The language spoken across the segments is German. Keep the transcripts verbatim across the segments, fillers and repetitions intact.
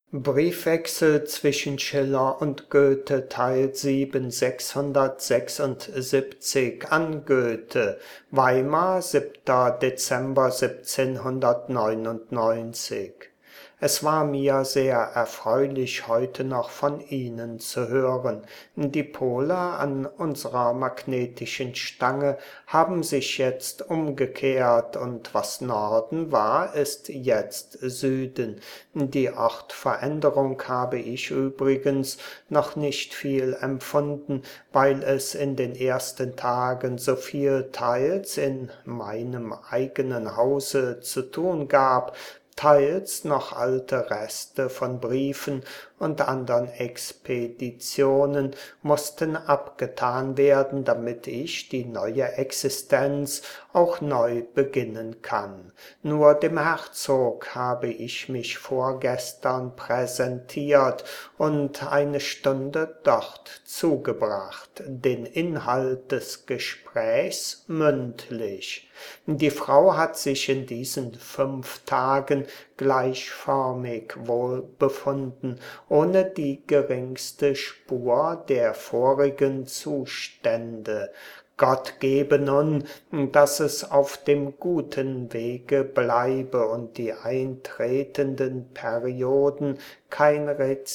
Briefwechsel zwischen Schiller und Goethe Teil sieben sechshundertsechsundsiebzig an Goethe, Weimar siebter Dezember siebzehnhundertneunundneunzig. Es war mir sehr erfreulich, heute noch von Ihnen zu hören. Die Pole an unserer magnetischen Stange haben sich jetzt umgekehrt, und was Norden war, ist jetzt Süden. Die Ortveränderung habe ich übrigens noch nicht viel empfunden, weil es in den ersten Tagen so viel teils in meinem eigenen Hause zu tun gab, teils noch alte Reste von Briefen und andern Expeditionen mussten abgetan werden, damit ich die neue Existenz auch neu beginnen kann. Nur dem Herzog habe ich mich vorgestern präsentiert und eine Stunde dort zugebracht, den Inhalt des Gesprächs mündlich. Die Frau hat sich in diesen fünf Tagen gleichförmig wohl befunden, ohne die geringste Spur der vorigen Zustände. Gott gebe nun, dass es auf dem guten Wege bleibe und die eintretenden Perioden kein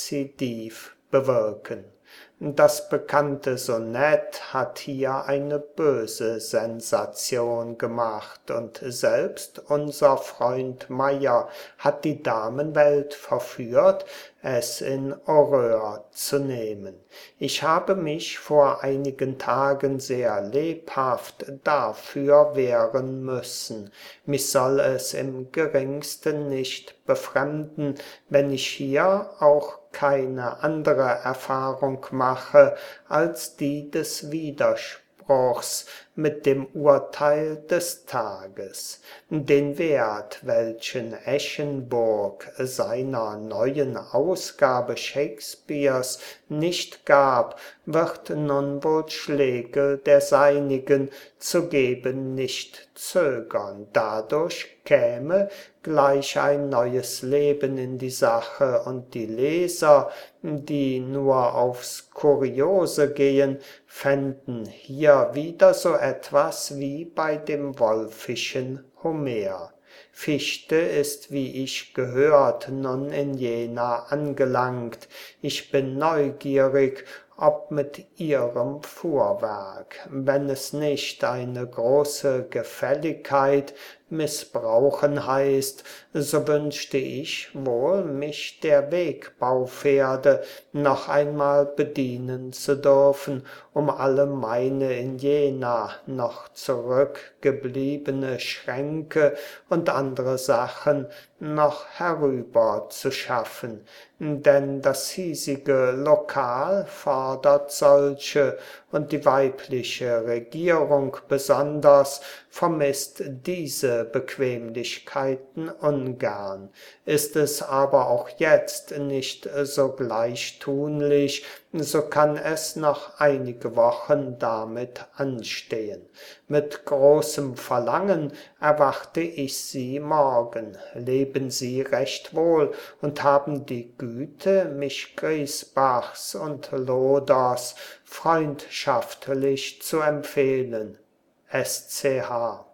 Rezidiv bewirken. Das bekannte Sonett hat hier eine böse Sensation gemacht, und selbst unser Freund Meyer hat die Damenwelt verführt, es in Horreur zu nehmen. Ich habe mich vor einigen Tagen sehr lebhaft dafür wehren müssen. Mich soll es im geringsten nicht befremden, wenn ich hier auch keine andere Erfahrung mache als die des Widerspruchs mit dem Urteil des Tages. Den Wert, welchen Eschenburg seiner neuen Ausgabe Shakespeares nicht gab, wird nun wohl Schlegel der seinigen zu geben nicht zögern. Dadurch käme gleich ein neues Leben in die Sache, und die Leser, die nur aufs Kuriose gehen, fänden hier wieder so etwas wie bei dem wolfischen Homer. Fichte ist, wie ich gehört, nun in Jena angelangt. Ich bin neugierig, ob mit ihrem Fuhrwerk, wenn es nicht eine große Gefälligkeit missbrauchen heißt, so wünschte ich wohl, mich der Wegbaupferde noch einmal bedienen zu dürfen, um alle meine in Jena noch zurückgebliebene Schränke und andere Sachen noch herüber zu schaffen, denn das hiesige Lokal fordert solche, und die weibliche Regierung besonders vermisst diese Bequemlichkeiten ungern. Ist es aber auch jetzt nicht sogleich tunlich, so kann es noch einige Wochen damit anstehen. Mit großem Verlangen erwarte ich Sie morgen. Leben Sie recht wohl und haben die Güte, mich Griesbachs und Loders freundschaftlich zu empfehlen. S C H